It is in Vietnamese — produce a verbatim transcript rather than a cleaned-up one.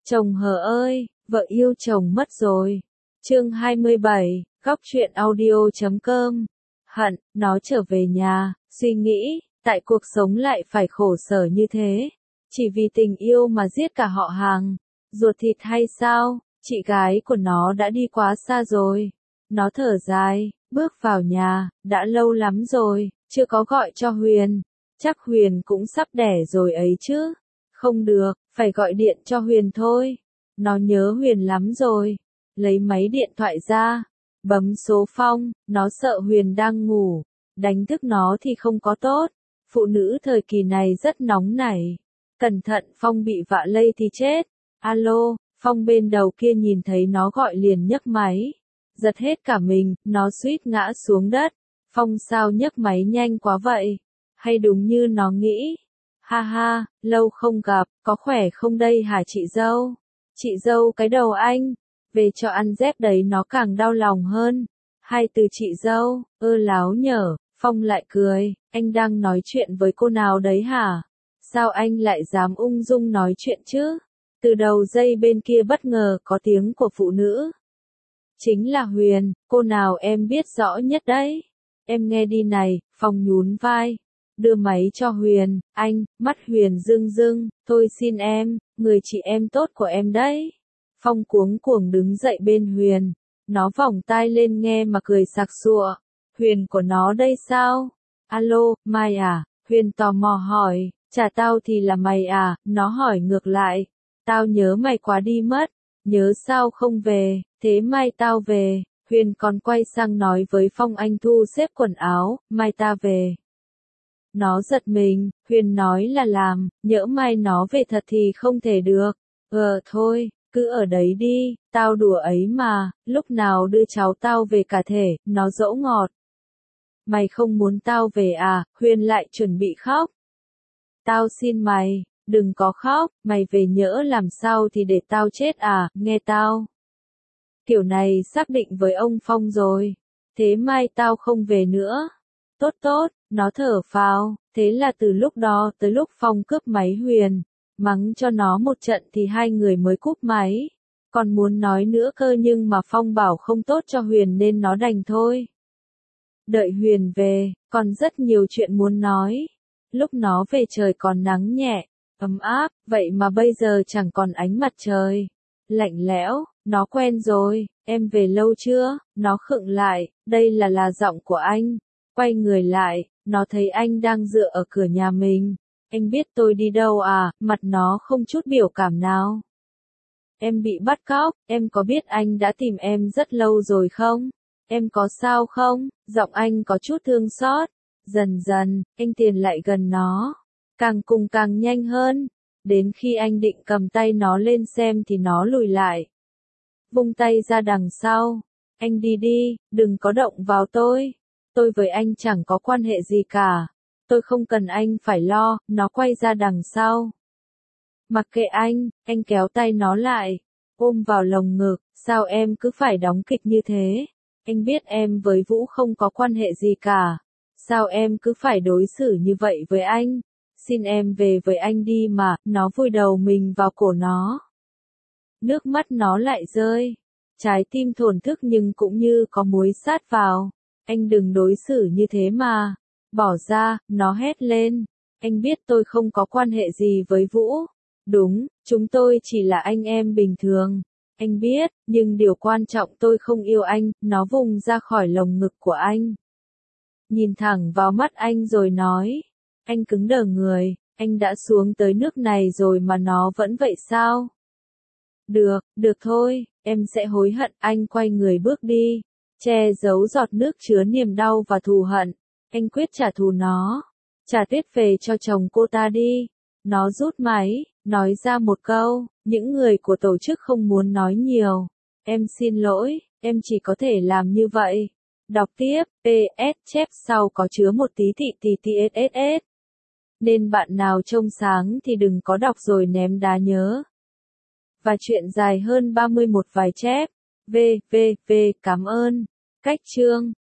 Chồng hờ ơi, vợ yêu chồng mất rồi. Chương hai mươi bảy, góc truyện audio chấm com. Hận, nó trở về nhà, suy nghĩ, tại cuộc sống lại phải khổ sở như thế. Chỉ vì tình yêu mà giết cả họ hàng. Ruột thịt hay sao, chị gái của nó đã đi quá xa rồi. Nó thở dài, bước vào nhà, đã lâu lắm rồi, chưa có gọi cho Huyền. Chắc Huyền cũng sắp đẻ rồi ấy chứ. Không được, phải gọi điện cho Huyền thôi. Nó nhớ Huyền lắm rồi. Lấy máy điện thoại ra, bấm số Phong, nó sợ Huyền đang ngủ. Đánh thức nó thì không có tốt. Phụ nữ thời kỳ này rất nóng nảy. Cẩn thận Phong bị vạ lây thì chết. Alo, Phong bên đầu kia nhìn thấy nó gọi liền nhấc máy. Giật hết cả mình, nó suýt ngã xuống đất. Phong sao nhấc máy nhanh quá vậy? Hay đúng như nó nghĩ? Ha ha, lâu không gặp, có khỏe không đây hả chị dâu? Chị dâu cái đầu anh, về cho ăn dép đấy nó càng đau lòng hơn. Hai từ chị dâu, ơ láo nhở, Phong lại cười, anh đang nói chuyện với cô nào đấy hả? Sao anh lại dám ung dung nói chuyện chứ? Từ đầu dây bên kia bất ngờ có tiếng của phụ nữ. Chính là Huyền, cô nào em biết rõ nhất đấy. Em nghe đi này, Phong nhún vai. Đưa máy cho Huyền, anh, mắt Huyền rưng rưng, thôi xin em, người chị em tốt của em đấy. Phong cuống cuồng đứng dậy bên Huyền, nó vòng tai lên nghe mà cười sặc sụa. Huyền của nó đây sao? Alo, Mai à? Huyền tò mò hỏi, chả tao thì là mày à? Nó hỏi ngược lại, tao nhớ mày quá đi mất, nhớ sao không về, thế mai tao về. Huyền còn quay sang nói với Phong anh thu xếp quần áo, mai ta về. Nó giật mình, Huyền nói là làm, nhỡ mai nó về thật thì không thể được. Ờ thôi, cứ ở đấy đi, tao đùa ấy mà, lúc nào đưa cháu tao về cả thể, nó dỗ ngọt. Mày không muốn tao về à? Huyền lại chuẩn bị khóc. Tao xin mày, đừng có khóc, mày về nhỡ làm sao thì để tao chết à, nghe tao. Kiểu này xác định với ông Phong rồi, thế mai tao không về nữa. Tốt tốt, nó thở phào, thế là từ lúc đó tới lúc Phong cướp máy Huyền, mắng cho nó một trận thì hai người mới cúp máy. Còn muốn nói nữa cơ nhưng mà Phong bảo không tốt cho Huyền nên nó đành thôi. Đợi Huyền về, còn rất nhiều chuyện muốn nói. Lúc nó về trời còn nắng nhẹ, ấm áp, vậy mà bây giờ chẳng còn ánh mặt trời. Lạnh lẽo, nó quen rồi, em về lâu chưa? Nó khựng lại, đây là là giọng của anh. Quay người lại, nó thấy anh đang dựa ở cửa nhà mình. Anh biết tôi đi đâu à? Mặt nó không chút biểu cảm nào. Em bị bắt cóc, em có biết anh đã tìm em rất lâu rồi không? Em có sao không? Giọng anh có chút thương xót. Dần dần, anh tiến lại gần nó. Càng cùng càng nhanh hơn. Đến khi anh định cầm tay nó lên xem thì nó lùi lại. Vung tay ra đằng sau. Anh đi đi, đừng có động vào tôi. Tôi với anh chẳng có quan hệ gì cả. Tôi không cần anh phải lo, nó quay ra đằng sau. Mặc kệ anh, anh kéo tay nó lại, ôm vào lồng ngực, sao em cứ phải đóng kịch như thế? Anh biết em với Vũ không có quan hệ gì cả. Sao em cứ phải đối xử như vậy với anh? Xin em về với anh đi mà, nó vùi đầu mình vào cổ nó. Nước mắt nó lại rơi. Trái tim thổn thức nhưng cũng như có muối sát vào. Anh đừng đối xử như thế mà. Bỏ ra, nó hét lên. Anh biết tôi không có quan hệ gì với Vũ. Đúng, chúng tôi chỉ là anh em bình thường. Anh biết, nhưng điều quan trọng tôi không yêu anh, nó vùng ra khỏi lồng ngực của anh. Nhìn thẳng vào mắt anh rồi nói. Anh cứng đờ người, anh đã xuống tới nước này rồi mà nó vẫn vậy sao? Được, được thôi, em sẽ hối hận. Anh quay người bước đi, che giấu giọt nước chứa niềm đau và thù hận. Anh quyết trả thù nó. Trả Tuyết về cho chồng cô ta đi. Nó rút máy, nói ra một câu, những người của tổ chức không muốn nói nhiều. Em xin lỗi, em chỉ có thể làm như vậy. Đọc tiếp, pê ét chép sau có chứa một tí thị tì tì ét ét ét. Nên bạn nào trông sáng thì đừng có đọc rồi ném đá nhớ. Và chuyện dài hơn ba mươi mốt vài chép. V, V, V, cảm ơn. Cách chương.